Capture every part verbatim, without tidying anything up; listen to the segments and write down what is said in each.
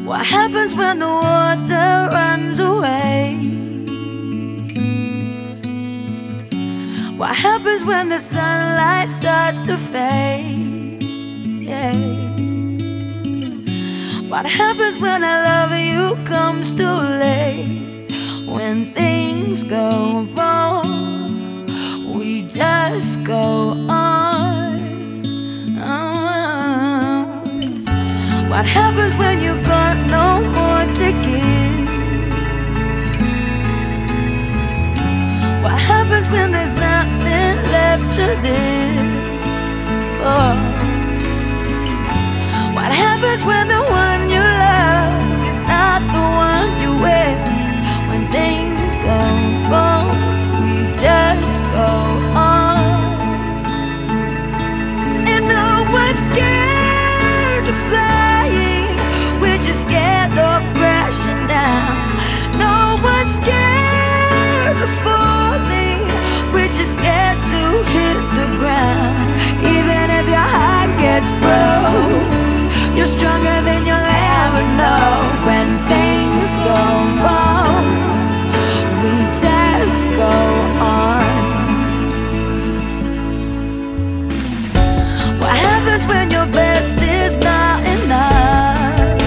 What happens when the water runs away? What happens when the sunlight starts to fade? Yeah. What happens when I love you comes too late? When things go wrong, we just go on. Oh. What happens when you got no more to give? What happens when there's nothing left to live for? What happens when the one you love is not the one you with? When things go wrong, we just go on. And no one's scared of flying, we're just scared of crashing down. No one's scared of falling, we're just scared to hit the ground. Even if your heart gets broke, you're stronger than you'll ever know. When things go wrong, we just go on. What happens when your best is not enough?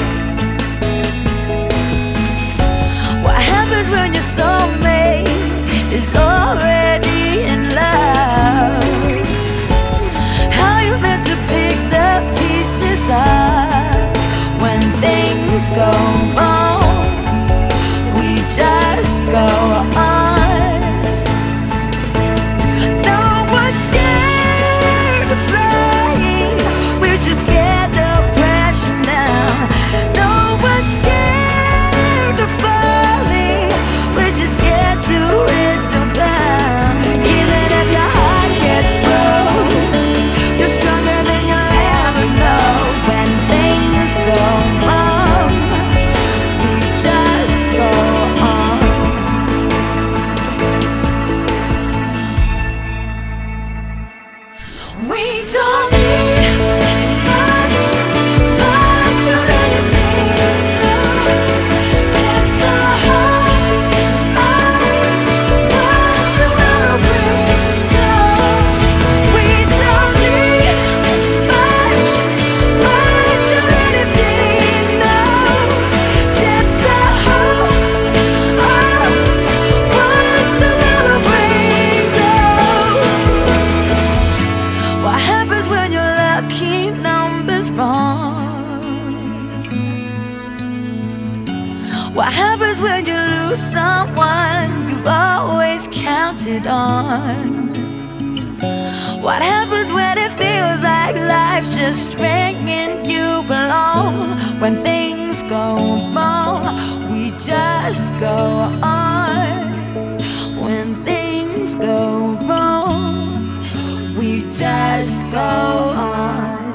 What happens when your soulmate is already in love? How you meant to pick the pieces up? When things go wrong, we just go on. No one's scared of flying, we're just scared of crashing down. No one's scared of falling, we're just scared to hit the ground. Even if your heart gets broke, you're stronger than you'll ever know. When things go wrong, we just go on. We don't need much, much of anything, just the hope of what tomorrow brings. We don't need much, much of anything, no, just the hope of what tomorrow brings. What happens when your lucky number's wrong? What happens when you lose someone you've always counted on? What happens when it feels like life's just stringing you along? When things go wrong, we just go on. When things go wrong, we just go on.